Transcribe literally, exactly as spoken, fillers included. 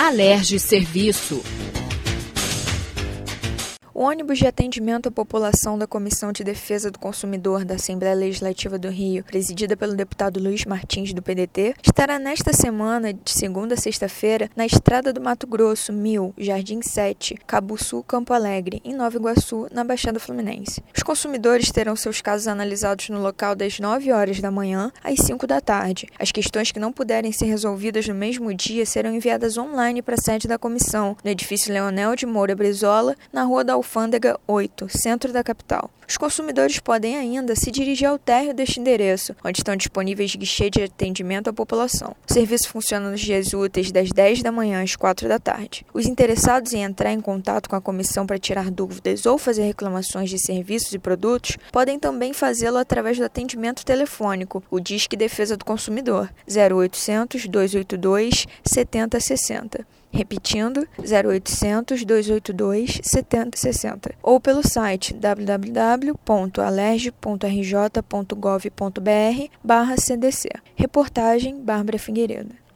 Alerj Serviço. O ônibus de atendimento à população da Comissão de Defesa do Consumidor da Assembleia Legislativa do Rio, presidida pelo deputado Luiz Martins, do P D T, estará nesta semana, de segunda a sexta-feira, na Estrada do Mato Grosso, mil, Jardim sete, Cabuçu, Campo Alegre, em Nova Iguaçu, na Baixada Fluminense. Os consumidores terão seus casos analisados no local das nove horas da manhã às cinco da tarde. As questões que não puderem ser resolvidas no mesmo dia serão enviadas online para a sede da comissão, no edifício Leonel de Moura Brizola, na Rua da Alfândega oito, centro da capital. Os consumidores podem ainda se dirigir ao térreo deste endereço, onde estão disponíveis guichês de atendimento à população. O serviço funciona nos dias úteis das dez da manhã às quatro da tarde. Os interessados em entrar em contato com a comissão para tirar dúvidas ou fazer reclamações de serviços e produtos podem também fazê-lo através do atendimento telefônico, o Disque Defesa do Consumidor, zero oitocentos, dois oito dois, sete zero seis zero. Repetindo, zero oitocentos, dois oito dois, sete zero seis zero. Ou pelo site w w w ponto alerj ponto r j ponto gov ponto b r barra C D C. Reportagem Bárbara Figueiredo.